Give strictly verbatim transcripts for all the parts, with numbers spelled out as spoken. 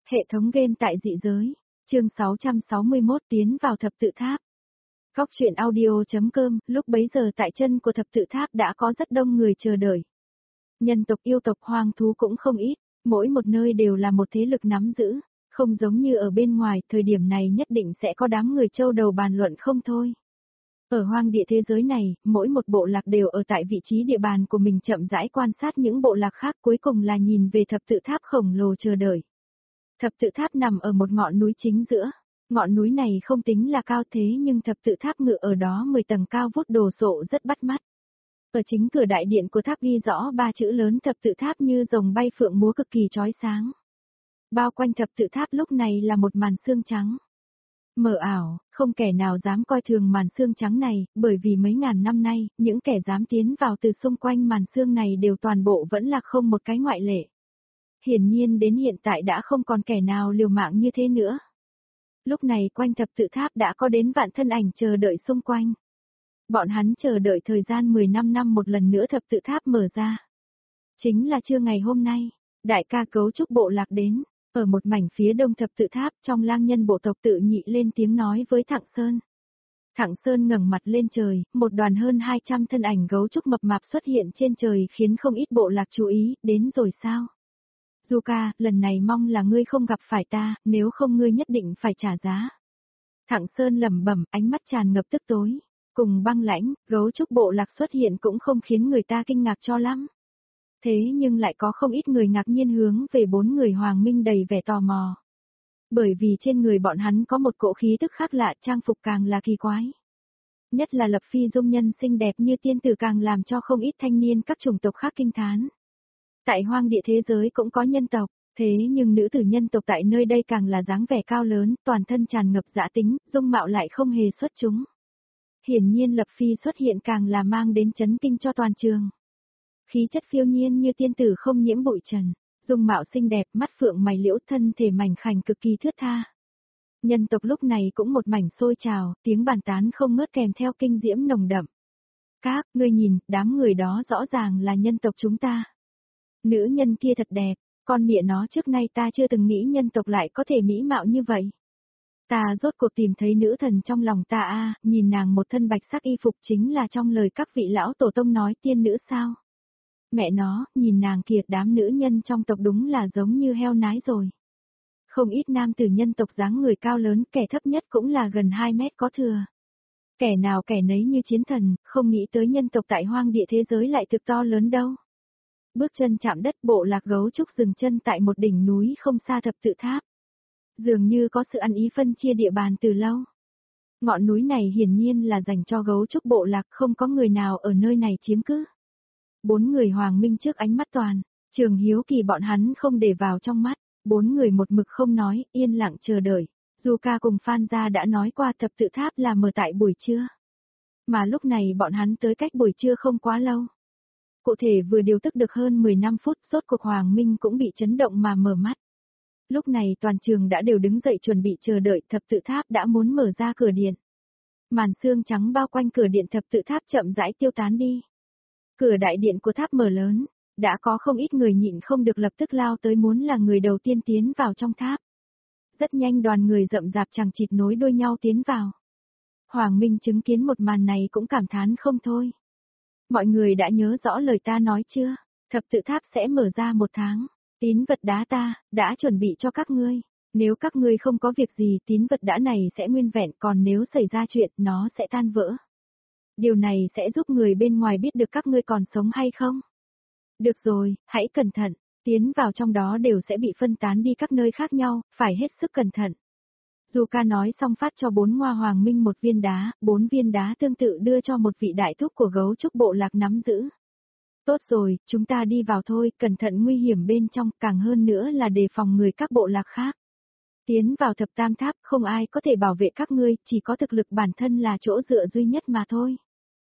Hệ thống game tại dị giới, chương sáu trăm sáu mươi mốt tiến vào thập tự tháp. Góc truyện audio.com, lúc bấy giờ tại chân của thập tự tháp đã có rất đông người chờ đợi. Nhân tộc, yêu tộc, hoang thú cũng không ít, mỗi một nơi đều là một thế lực nắm giữ, không giống như ở bên ngoài, thời điểm này nhất định sẽ có đám người châu đầu bàn luận không thôi. Ở hoang địa thế giới này, mỗi một bộ lạc đều ở tại vị trí địa bàn của mình chậm rãi quan sát những bộ lạc khác, cuối cùng là nhìn về thập tự tháp khổng lồ chờ đợi. Thập tự tháp nằm ở một ngọn núi chính giữa. Ngọn núi này không tính là cao thế nhưng thập tự tháp ngự ở đó mười tầng cao vút đồ sộ rất bắt mắt. Ở chính cửa đại điện của tháp ghi rõ ba chữ lớn thập tự tháp như rồng bay phượng múa cực kỳ chói sáng. Bao quanh thập tự tháp lúc này là một màn sương trắng. Mờ ảo, không kẻ nào dám coi thường màn sương trắng này, bởi vì mấy ngàn năm nay, những kẻ dám tiến vào từ xung quanh màn sương này đều toàn bộ vẫn là không một cái ngoại lệ. Hiển nhiên đến hiện tại đã không còn kẻ nào liều mạng như thế nữa. Lúc này quanh thập tự tháp đã có đến vạn thân ảnh chờ đợi xung quanh. Bọn hắn chờ đợi thời gian mười lăm năm một lần nữa thập tự tháp mở ra. Chính là trưa ngày hôm nay, đại ca cấu trúc bộ lạc đến, ở một mảnh phía đông thập tự tháp trong lang nhân bộ tộc tự nhị lên tiếng nói với Thẳng Sơn. Thẳng Sơn ngẩng mặt lên trời, một đoàn hơn hai trăm thân ảnh gấu trúc mập mạp xuất hiện trên trời khiến không ít bộ lạc chú ý, đến rồi sao? Zuka, lần này mong là ngươi không gặp phải ta, nếu không ngươi nhất định phải trả giá. Thẳng Sơn lẩm bẩm, ánh mắt tràn ngập tức tối. Cùng băng lãnh, gấu trúc bộ lạc xuất hiện cũng không khiến người ta kinh ngạc cho lắm. Thế nhưng lại có không ít người ngạc nhiên hướng về bốn người hoàng minh đầy vẻ tò mò. Bởi vì trên người bọn hắn có một cỗ khí tức khác lạ, trang phục càng là kỳ quái. Nhất là Lập Phi dung nhân xinh đẹp như tiên tử càng làm cho không ít thanh niên các chủng tộc khác kinh thán. Tại hoang địa thế giới cũng có nhân tộc, thế nhưng nữ tử nhân tộc tại nơi đây càng là dáng vẻ cao lớn, toàn thân tràn ngập dã tính, dung mạo lại không hề xuất chúng. Hiển nhiên Lập Phi xuất hiện càng là mang đến chấn kinh cho toàn trường. Khí chất phiêu nhiên như tiên tử không nhiễm bụi trần, dung mạo xinh đẹp, mắt phượng mày liễu, thân thể mảnh khảnh cực kỳ thướt tha. Nhân tộc lúc này cũng một mảnh sôi trào, tiếng bàn tán không ngớt kèm theo kinh diễm nồng đậm. Các, ngươi nhìn, đám người đó rõ ràng là nhân tộc chúng ta. Nữ nhân kia thật đẹp, con mẹ nó trước nay ta chưa từng nghĩ nhân tộc lại có thể mỹ mạo như vậy. Ta rốt cuộc tìm thấy nữ thần trong lòng ta a, à, nhìn nàng một thân bạch sắc y phục chính là trong lời các vị lão tổ tông nói tiên nữ sao. Mẹ nó, nhìn nàng kiệt đám nữ nhân trong tộc đúng là giống như heo nái rồi. Không ít nam tử nhân tộc dáng người cao lớn, kẻ thấp nhất cũng là gần hai mét có thừa. Kẻ nào kẻ nấy như chiến thần, không nghĩ tới nhân tộc tại hoang địa thế giới lại thực to lớn đâu. Bước chân chạm đất, bộ lạc gấu trúc dừng chân tại một đỉnh núi không xa thập tự tháp. Dường như có sự ăn ý phân chia địa bàn từ lâu. Ngọn núi này hiển nhiên là dành cho gấu trúc bộ lạc, không có người nào ở nơi này chiếm cứ. Bốn người hoàng minh trước ánh mắt toàn, Trường hiếu kỳ bọn hắn không để vào trong mắt, bốn người một mực không nói, yên lặng chờ đợi. Zuka cùng Phan Gia đã nói qua thập tự tháp là mở tại buổi trưa. Mà lúc này bọn hắn tới cách buổi trưa không quá lâu. Cụ thể vừa điều tức được hơn mười lăm phút, rốt cuộc Hoàng Minh cũng bị chấn động mà mở mắt. Lúc này toàn trường đã đều đứng dậy chuẩn bị chờ đợi, thập tự tháp đã muốn mở ra cửa điện. Màn sương trắng bao quanh cửa điện thập tự tháp chậm rãi tiêu tán đi. Cửa đại điện của tháp mở lớn, đã có không ít người nhịn không được lập tức lao tới muốn là người đầu tiên tiến vào trong tháp. Rất nhanh đoàn người rậm rạp chằng chịt nối đuôi nhau tiến vào. Hoàng Minh chứng kiến một màn này cũng cảm thán không thôi. Mọi người đã nhớ rõ lời ta nói chưa? Thập tự tháp sẽ mở ra một tháng. Tín vật đá ta, đã chuẩn bị cho các ngươi. Nếu các ngươi không có việc gì, tín vật đá này sẽ nguyên vẹn, còn nếu xảy ra chuyện, nó sẽ tan vỡ. Điều này sẽ giúp người bên ngoài biết được các ngươi còn sống hay không. Được rồi, hãy cẩn thận. Tiến vào trong đó đều sẽ bị phân tán đi các nơi khác nhau, phải hết sức cẩn thận. Zuka nói xong phát cho bốn Ngoa Hoàng Minh một viên đá, bốn viên đá tương tự đưa cho một vị đại thúc của gấu trúc bộ lạc nắm giữ. Tốt rồi, chúng ta đi vào thôi, cẩn thận nguy hiểm bên trong, càng hơn nữa là đề phòng người các bộ lạc khác. Tiến vào thập tam tháp, không ai có thể bảo vệ các ngươi, chỉ có thực lực bản thân là chỗ dựa duy nhất mà thôi.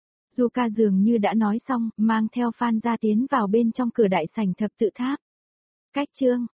Zuka dường như đã nói xong, mang theo Phan Gia tiến vào bên trong cửa đại sảnh thập tự tháp. Cách chương,